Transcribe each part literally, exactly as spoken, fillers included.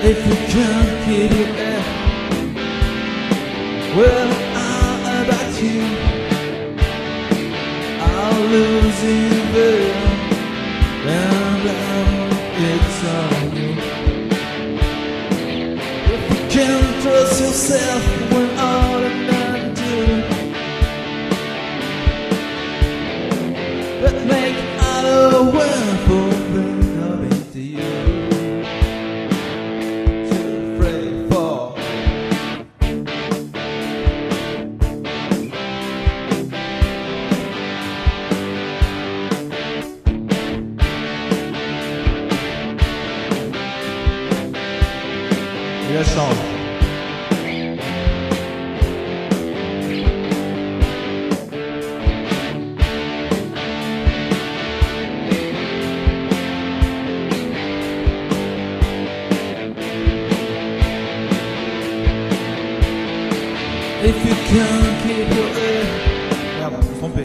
If you can't keep your head, well, how about you? I'll lose you there, and then it's on you. If you can't trust yourself when all is done to, but make out a wonderful thing of it to you. La change. If you can't keep your head. Merde, je me suis trompé.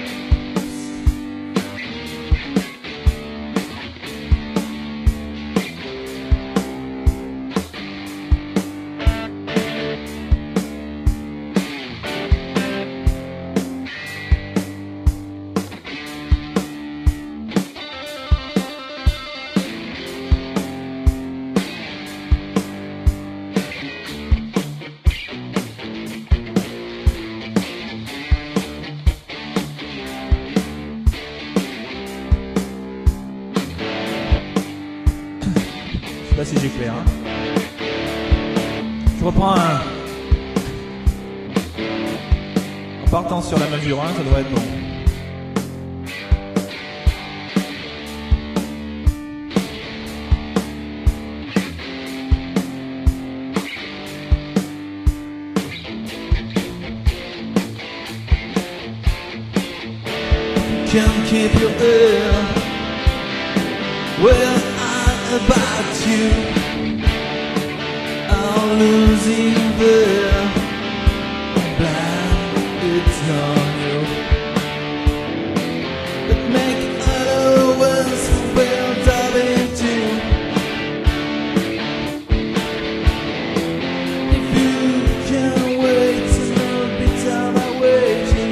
Je sais pas si j'éclaire. Hein. Je reprends un. En partant sur la mesure un, ça devrait être bon. Can't keep your ear. Well, I'm about you. I'll lose you there. Blind, it's on you. But make other ones will dive into. If you can't wait, so don't be time I waiting.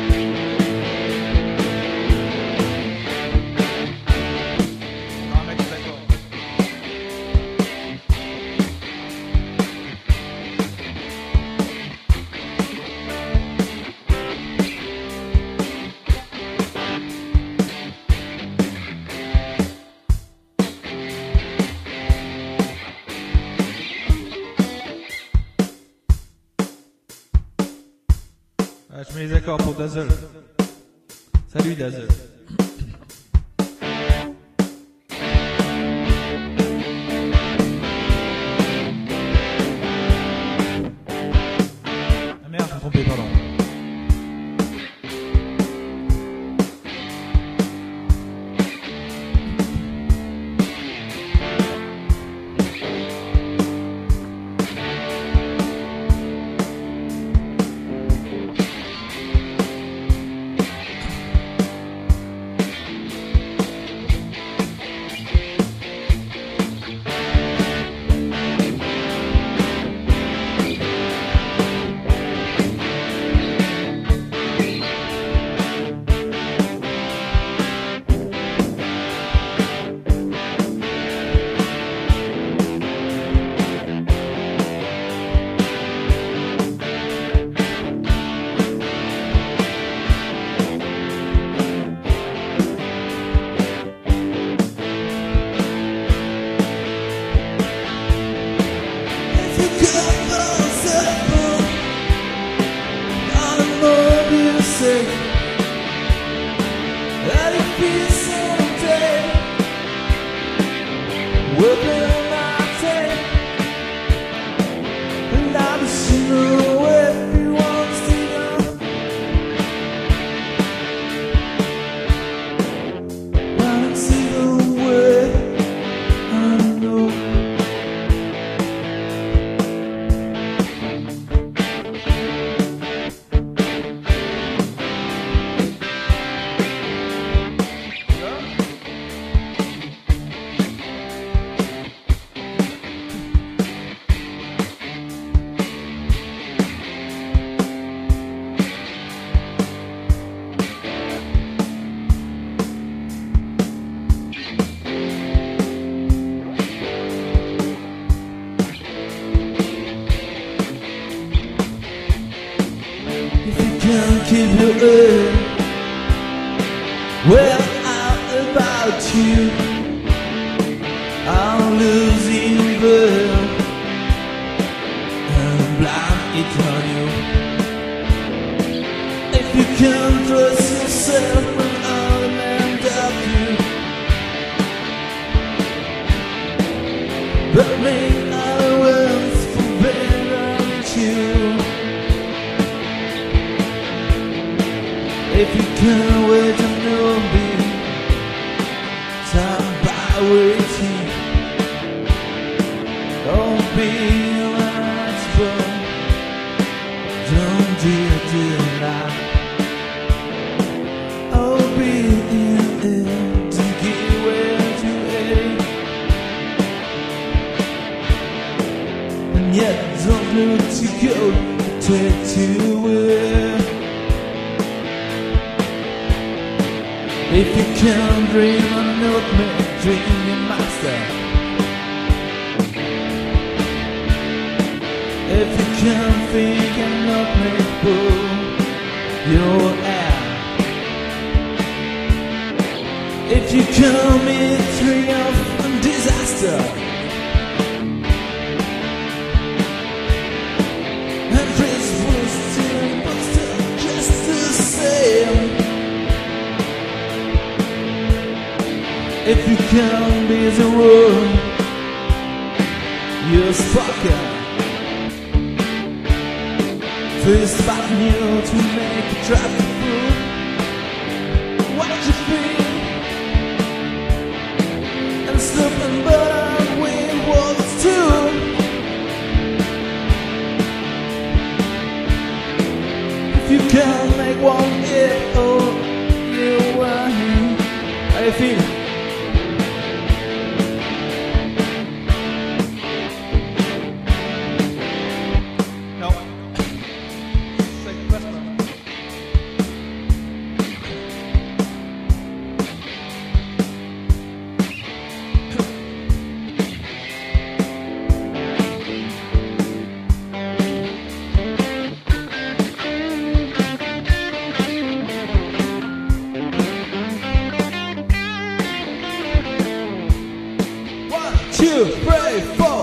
Ouais, je mets les accords pour Dazzle. Salut Dazzle. Ah merde, je me suis trompé, pardon. if you heard well out about you. I'm losing bird and blind it on you. If you can't trust yourself when all men doubt you, but make other words for better you. If you can't wait to know me, time by waiting. Don't be like fun. Don't do it tonight. I'll be in it to get where to aim. And yet don't look to go, take to where. If you can't dream a milkman, dream your master. If you can't think and not make pull your air. If you can't meet triumph and disaster, and Chris was still imposter just the same. If you can't be the world, you're spoken. First fighting you to make a traffic fool. What you feel? And slipping, but I'm with walls too. If you can't make one hit, oh, you are here. How you feeling? Two, three, four.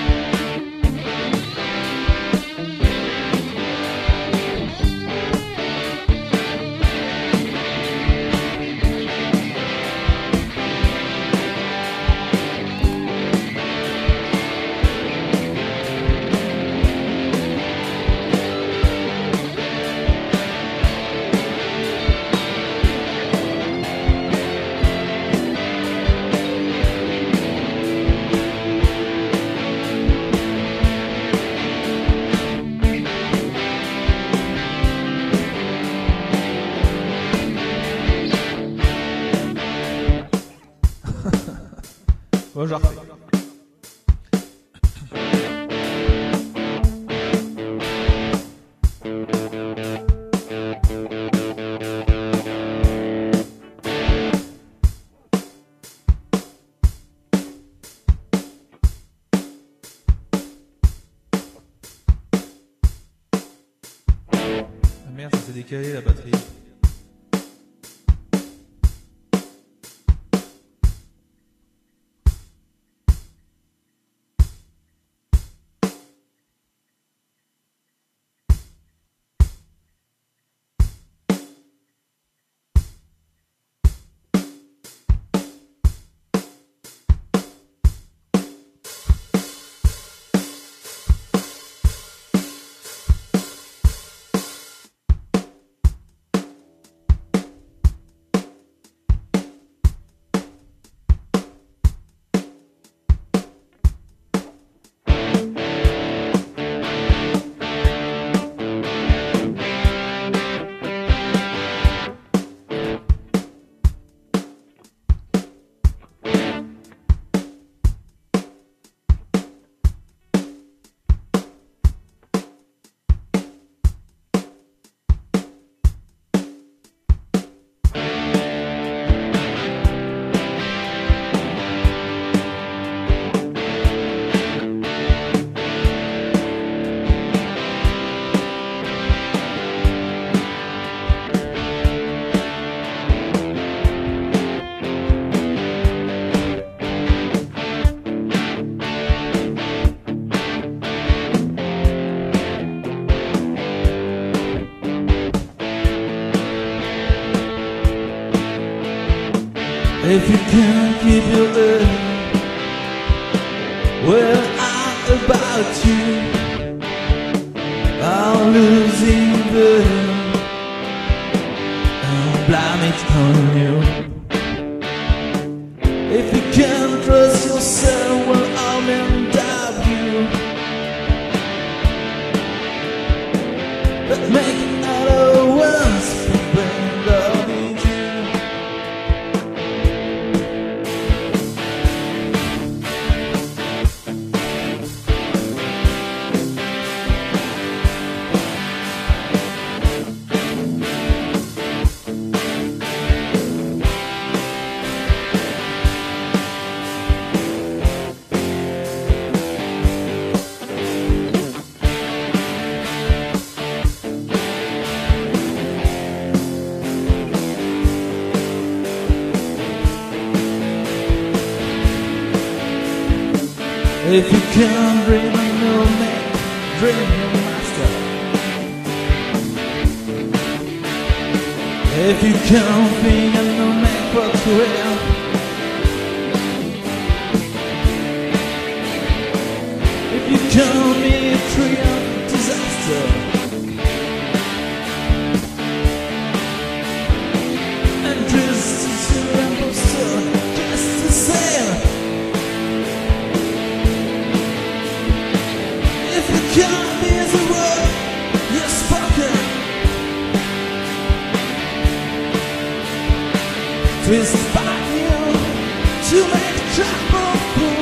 Bon, je refais. Ah merde, ça s'est décalé la batterie. If you can't keep your head, well, I'm about you. I'll lose in bed, I'll blame it on you. If you can't trust yourself, well, I'll end up you. But make it out of once for being loving you. If you can't dream a new man, dream your master. If you can't think a new man for career, if you can't be a tree of disaster, and just to impostor, just to say. Can't be as a word you're spoken. Twist by you to make trouble.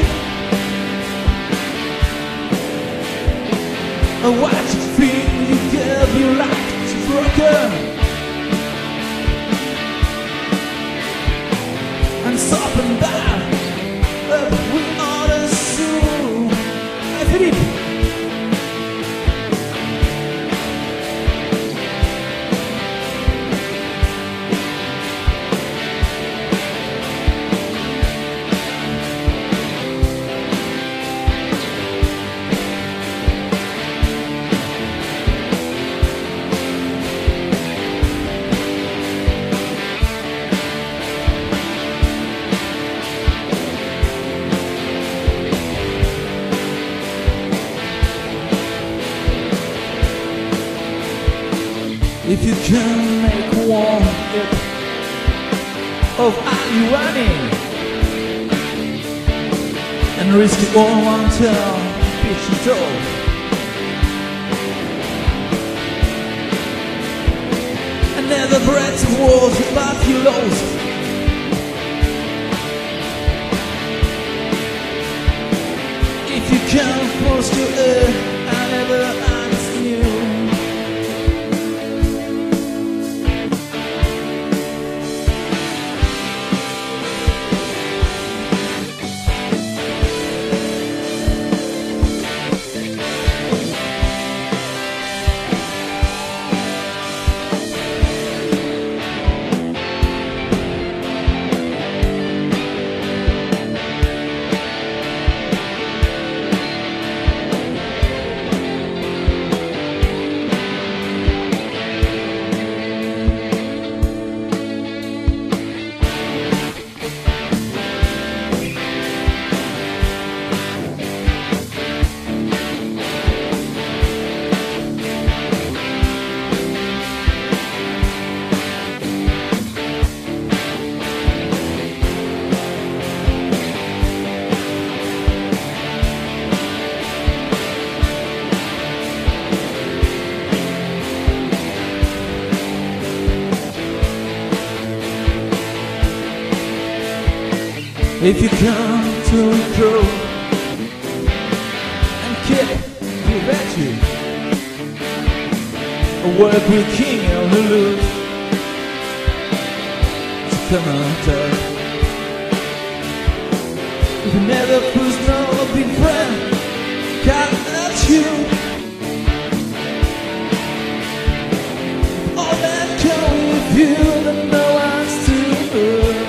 What you feel you give you like it's broken. And stop and down up we ought to soon. Hey Philippe. If you can make one hit of are you running and risk it all until pitch and toe, and never breath of walls above you lost. If you can't force your air, I never ask you. If you come to grow and keep your virtue, work with King and Lulu to come on top. If you never push no big friend, can't hurt you. All that come with you, that no one's to hurt.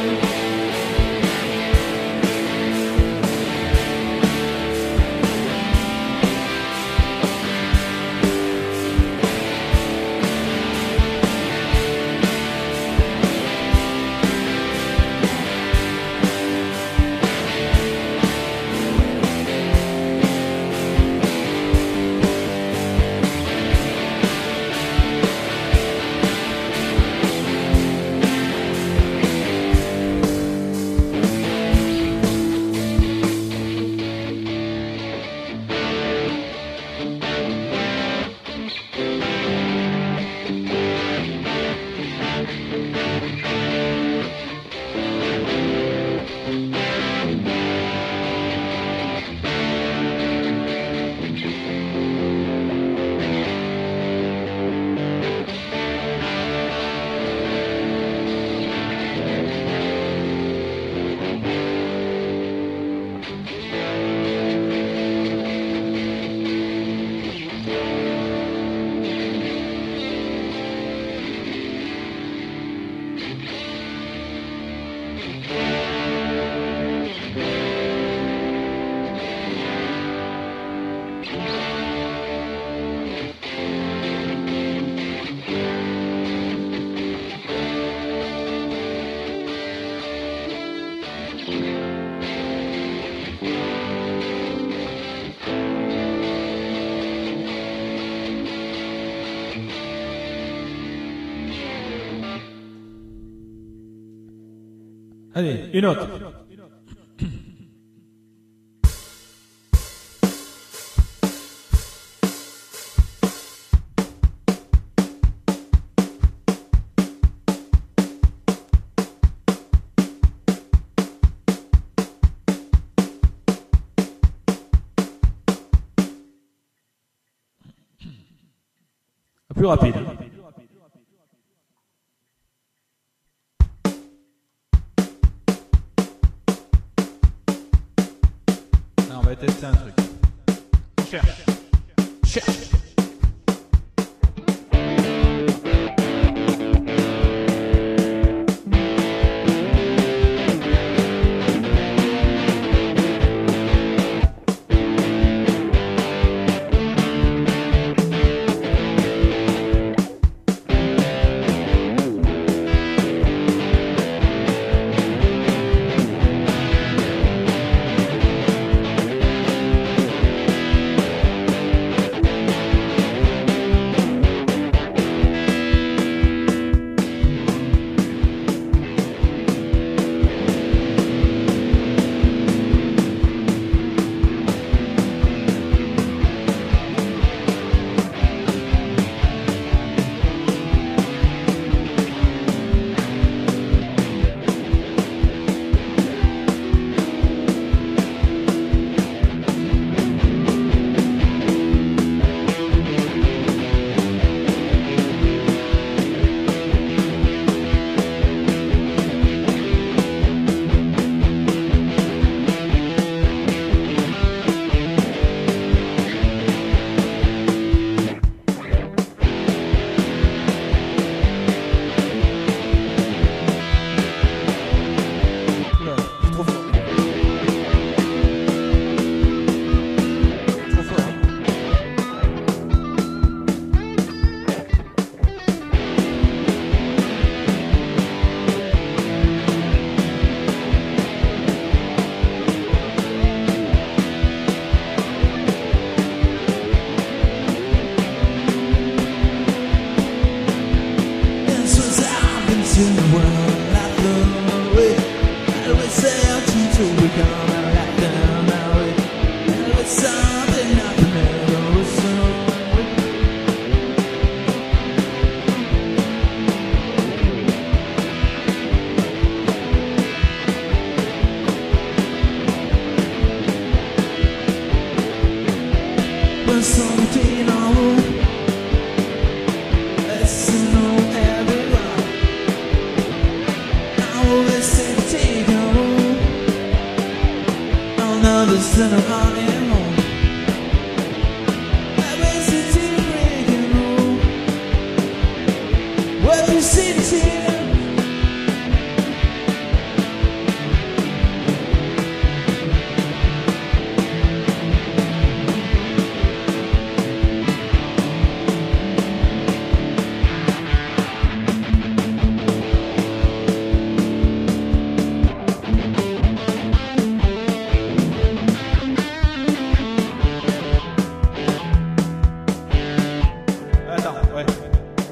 Allez, une autre. Plus rapide. Non, on va tester un truc. Cherche. Cherche. In the world I throw away, I always sail to become a right down my way. And it's something I can never assume. But something I will listen on everyone. Listen, take a move. I'll understand how